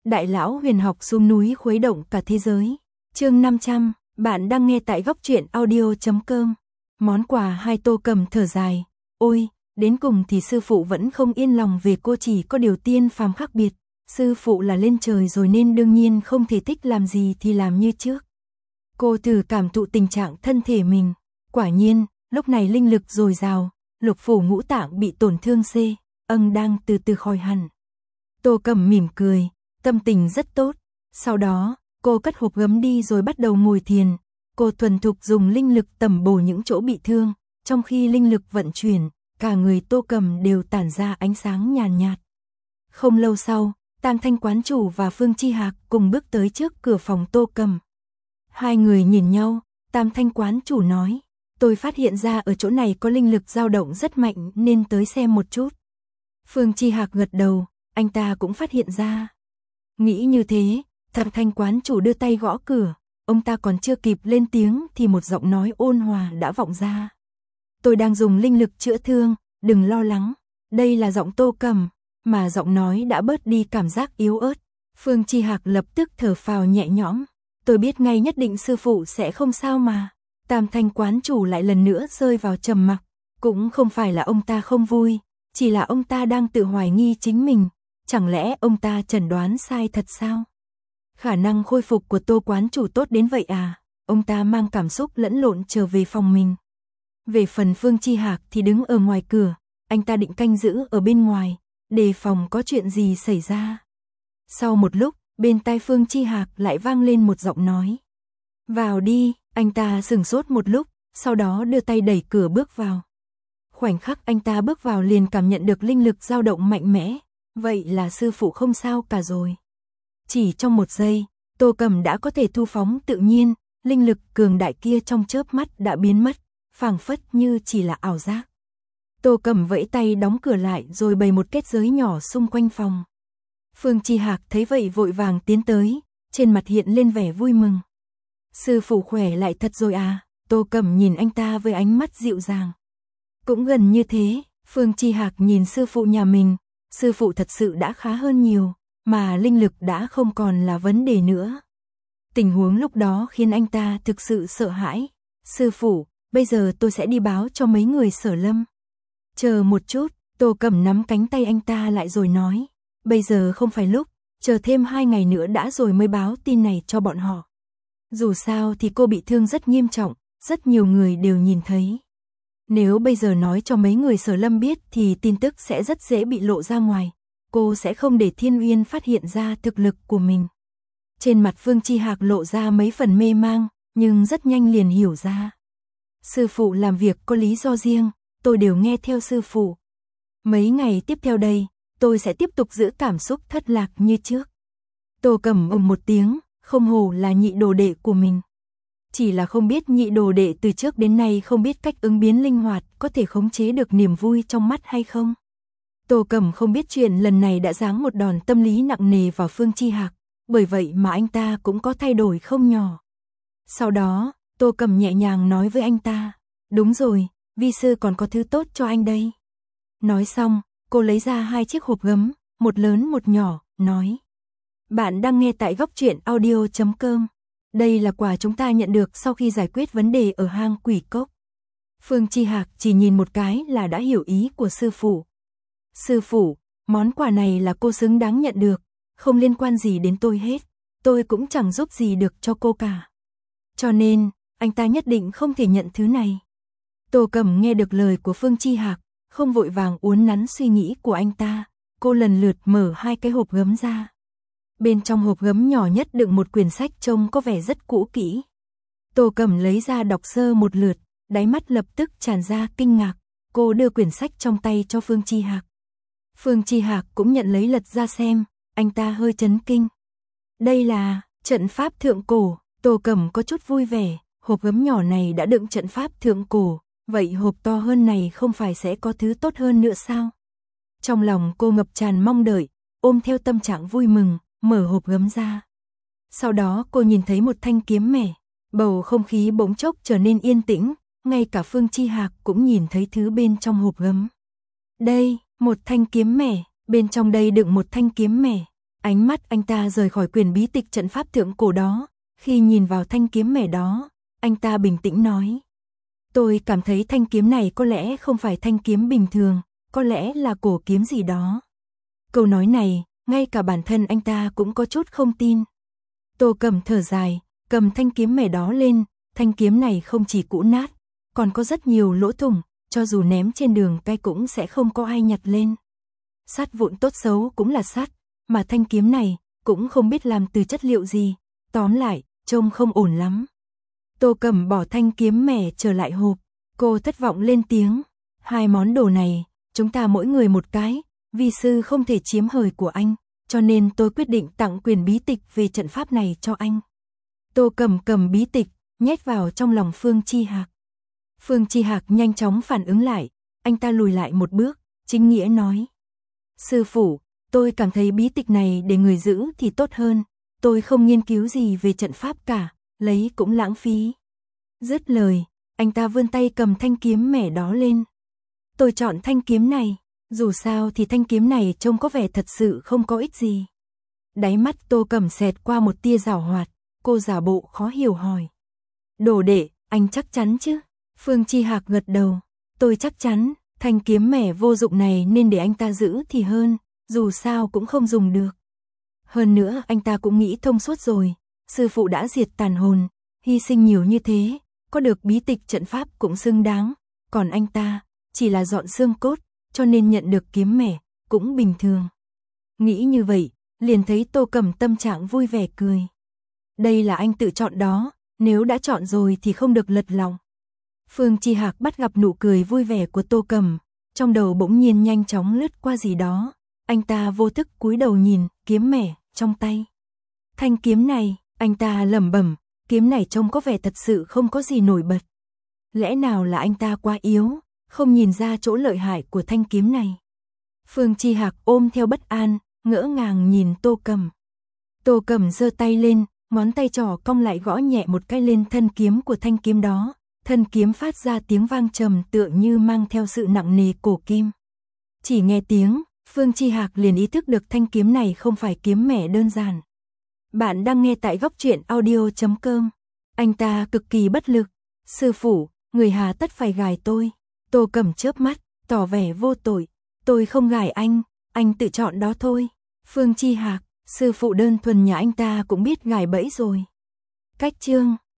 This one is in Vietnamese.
Đại lão huyền học xuống núi khuấy động cả thế giới. Chương 500, bạn đang nghe tại góc truyện audio.com. Món quà hai Tô Cầm thở dài. Ôi, đến cùng thì sư phụ vẫn không yên lòng về cô, chỉ có điều tiên phàm khác biệt. Sư phụ là lên trời rồi nên đương nhiên không thể thích làm gì thì làm như trước. Cô thử cảm thụ tình trạng thân thể mình. Quả nhiên, lúc này linh lực dồi dào, lục phủ ngũ tạng bị tổn thương đang từ từ khỏi hẳn. Tô Cầm mỉm cười, tâm tình rất tốt. Sau đó, cô cất hộp gấm đi rồi bắt đầu ngồi thiền. Cô thuần thục dùng linh lực tẩm bổ những chỗ bị thương. Trong khi linh lực vận chuyển, cả người Tô Cầm đều tản ra ánh sáng nhàn nhạt. Không lâu sau, Tam Thanh quán chủ và Phương Chi Hạc cùng bước tới trước cửa phòng Tô Cầm. Hai người nhìn nhau, Tam Thanh quán chủ nói, tôi phát hiện ra ở chỗ này có linh lực dao động rất mạnh nên tới xem một chút. Phương Chi Hạc gật đầu, anh ta cũng phát hiện ra. Nghĩ như thế, Tam Thanh quán chủ đưa tay gõ cửa, ông ta còn chưa kịp lên tiếng thì một giọng nói ôn hòa đã vọng ra. Tôi đang dùng linh lực chữa thương, đừng lo lắng. Đây là giọng Tô Cầm, mà giọng nói đã bớt đi cảm giác yếu ớt. Phương Chi Hạc lập tức thở phào nhẹ nhõm. Tôi biết ngay nhất định sư phụ sẽ không sao mà. Tam Thanh quán chủ lại lần nữa rơi vào trầm mặc. Cũng không phải là ông ta không vui, chỉ là ông ta đang tự hoài nghi chính mình. Chẳng lẽ ông ta chẩn đoán sai thật sao? Khả năng khôi phục của Tô quán chủ tốt đến vậy à? Ông ta mang cảm xúc lẫn lộn trở về phòng mình. Về phần Phương Chi Hạc thì đứng ở ngoài cửa, anh ta định canh giữ ở bên ngoài, đề phòng có chuyện gì xảy ra. Sau một lúc, bên tai Phương Chi Hạc lại vang lên một giọng nói. Vào đi, anh ta sửng sốt một lúc, sau đó đưa tay đẩy cửa bước vào. Khoảnh khắc anh ta bước vào liền cảm nhận được linh lực dao động mạnh mẽ, vậy là sư phụ không sao cả rồi. Chỉ trong một giây, Tô Cầm đã có thể thu phóng tự nhiên, linh lực cường đại kia trong chớp mắt đã biến mất, phảng phất như chỉ là ảo giác. Tô Cầm vẫy tay đóng cửa lại rồi bày một kết giới nhỏ xung quanh phòng. Phương Chi Hạc thấy vậy vội vàng tiến tới, trên mặt hiện lên vẻ vui mừng. Sư phụ khỏe lại thật rồi à? Tô Cầm nhìn anh ta với ánh mắt dịu dàng. Cũng gần như thế, Phương Chi Hạc nhìn sư phụ nhà mình, sư phụ thật sự đã khá hơn nhiều, mà linh lực đã không còn là vấn đề nữa. Tình huống lúc đó khiến anh ta thực sự sợ hãi. Sư phụ, bây giờ tôi sẽ đi báo cho mấy người Sở Lâm. Chờ một chút, Tô Cầm nắm cánh tay anh ta lại rồi nói. Bây giờ không phải lúc, chờ thêm 2 ngày nữa đã rồi mới báo tin này cho bọn họ. Dù sao thì cô bị thương rất nghiêm trọng, rất nhiều người đều nhìn thấy. Nếu bây giờ nói cho mấy người Sở Lâm biết thì tin tức sẽ rất dễ bị lộ ra ngoài. Cô sẽ không để Thiên Uyên phát hiện ra thực lực của mình. Trên mặt Phương Chi Hạc lộ ra mấy phần mê mang, nhưng rất nhanh liền hiểu ra. Sư phụ làm việc có lý do riêng, tôi đều nghe theo sư phụ. Mấy ngày tiếp theo đây, tôi sẽ tiếp tục giữ cảm xúc thất lạc như trước. Tô Cầm một tiếng, không hổ là nhị đồ đệ của mình. Chỉ là không biết nhị đồ đệ từ trước đến nay không biết cách ứng biến linh hoạt, có thể khống chế được niềm vui trong mắt hay không. Tô Cầm không biết chuyện lần này đã giáng một đòn tâm lý nặng nề vào Phương Chi Hạc, bởi vậy mà anh ta cũng có thay đổi không nhỏ. Sau đó, Tô Cầm nhẹ nhàng nói với anh ta, đúng rồi, vi sư còn có thứ tốt cho anh đây. Nói xong, cô lấy ra 2 chiếc hộp gấm, một lớn một nhỏ, nói. Bạn đang nghe tại góc truyện audio.com. Đây là quà chúng ta nhận được sau khi giải quyết vấn đề ở hang Quỷ Cốc. Phương Chi Hạc chỉ nhìn một cái là đã hiểu ý của sư phụ. Sư phụ, món quà này là cô xứng đáng nhận được, không liên quan gì đến tôi hết, tôi cũng chẳng giúp gì được cho cô cả. Cho nên, anh ta nhất định không thể nhận thứ này. Tô Cầm nghe được lời của Phương Chi Hạc, không vội vàng uốn nắn suy nghĩ của anh ta, cô lần lượt mở 2 cái hộp gấm ra. Bên trong hộp gấm nhỏ nhất đựng một quyển sách trông có vẻ rất cũ kỹ. Tô Cầm lấy ra đọc sơ một lượt, đáy mắt lập tức tràn ra kinh ngạc, cô đưa quyển sách trong tay cho Phương Chi Hạc. Phương Chi Hạc cũng nhận lấy lật ra xem, anh ta hơi chấn kinh. Đây là trận pháp thượng cổ. Tô Cầm có chút vui vẻ, hộp gấm nhỏ này đã đựng trận pháp thượng cổ, vậy hộp to hơn này không phải sẽ có thứ tốt hơn nữa sao? Trong lòng cô ngập tràn mong đợi, ôm theo tâm trạng vui mừng, mở hộp gấm ra. Sau đó cô nhìn thấy một thanh kiếm mẻ, bầu không khí bỗng chốc trở nên yên tĩnh, ngay cả Phương Chi Hạc cũng nhìn thấy thứ bên trong hộp gấm. Đây, một thanh kiếm mẻ, bên trong đây đựng một thanh kiếm mẻ. Ánh mắt anh ta rời khỏi quyển bí tịch trận pháp thượng cổ đó, khi nhìn vào thanh kiếm mẻ đó, anh ta bình tĩnh nói. Tôi cảm thấy thanh kiếm này có lẽ không phải thanh kiếm bình thường, có lẽ là cổ kiếm gì đó. Câu nói này, ngay cả bản thân anh ta cũng có chút không tin. Tô Cầm thở dài, cầm thanh kiếm mẻ đó lên, thanh kiếm này không chỉ cũ nát, còn có rất nhiều lỗ thủng, cho dù ném trên đường cái cũng sẽ không có ai nhặt lên. Sắt vụn tốt xấu cũng là sắt, mà thanh kiếm này cũng không biết làm từ chất liệu gì, tóm lại, trông không ổn lắm. Tô Cầm bỏ thanh kiếm mẻ trở lại hộp, cô thất vọng lên tiếng, 2 món đồ này, chúng ta mỗi người một cái, vi sư không thể chiếm hời của anh, cho nên tôi quyết định tặng quyền bí tịch về trận pháp này cho anh. Tô Cầm cầm bí tịch, nhét vào trong lòng Phương Chi Hạc. Phương Chi Hạc nhanh chóng phản ứng lại, anh ta lùi lại một bước, chính nghĩa nói. Sư phụ, tôi cảm thấy bí tịch này để người giữ thì tốt hơn, tôi không nghiên cứu gì về trận pháp cả, lấy cũng lãng phí. Dứt lời, anh ta vươn tay cầm thanh kiếm mẻ đó lên. Tôi chọn thanh kiếm này, dù sao thì thanh kiếm này trông có vẻ thật sự không có ích gì. Đáy mắt Tô Cầm xẹt qua một tia giảo hoạt, cô giả bộ khó hiểu hỏi. Đồ đệ, anh chắc chắn chứ? Phương Chi Hạc gật đầu, tôi chắc chắn, thanh kiếm mẻ vô dụng này nên để anh ta giữ thì hơn, dù sao cũng không dùng được. Hơn nữa anh ta cũng nghĩ thông suốt rồi, sư phụ đã diệt tàn hồn, hy sinh nhiều như thế, có được bí tịch trận pháp cũng xứng đáng, còn anh ta chỉ là dọn xương cốt, cho nên nhận được kiếm mẻ cũng bình thường. Nghĩ như vậy, liền thấy Tô Cầm tâm trạng vui vẻ cười. Đây là anh tự chọn đó, nếu đã chọn rồi thì không được lật lòng. Phương Chi Hạc bắt gặp nụ cười vui vẻ của Tô Cầm, trong đầu bỗng nhiên nhanh chóng lướt qua gì đó, anh ta vô thức cúi đầu nhìn kiếm mẻ trong tay. Thanh kiếm này, anh ta lẩm bẩm, kiếm này trông có vẻ thật sự không có gì nổi bật. Lẽ nào là anh ta quá yếu, không nhìn ra chỗ lợi hại của thanh kiếm này. Phương Chi Hạc ôm theo bất an, ngỡ ngàng nhìn Tô Cầm. Tô Cầm giơ tay lên, ngón tay trỏ cong lại gõ nhẹ một cái lên thân kiếm của thanh kiếm đó, thân kiếm phát ra tiếng vang trầm tựa như mang theo sự nặng nề cổ kim. Chỉ nghe tiếng, Phương Chi Hạc liền ý thức được thanh kiếm này không phải kiếm mẻ đơn giản. Bạn đang nghe tại góc truyện audio.com. Anh ta cực kỳ bất lực. Sư phụ, người hà tất phải gài tôi. Tô Cầm chớp mắt, tỏ vẻ vô tội. Tôi không gài anh tự chọn đó thôi. Phương Chi Hạc, sư phụ đơn thuần nhà anh ta cũng biết gài bẫy rồi. Cách chương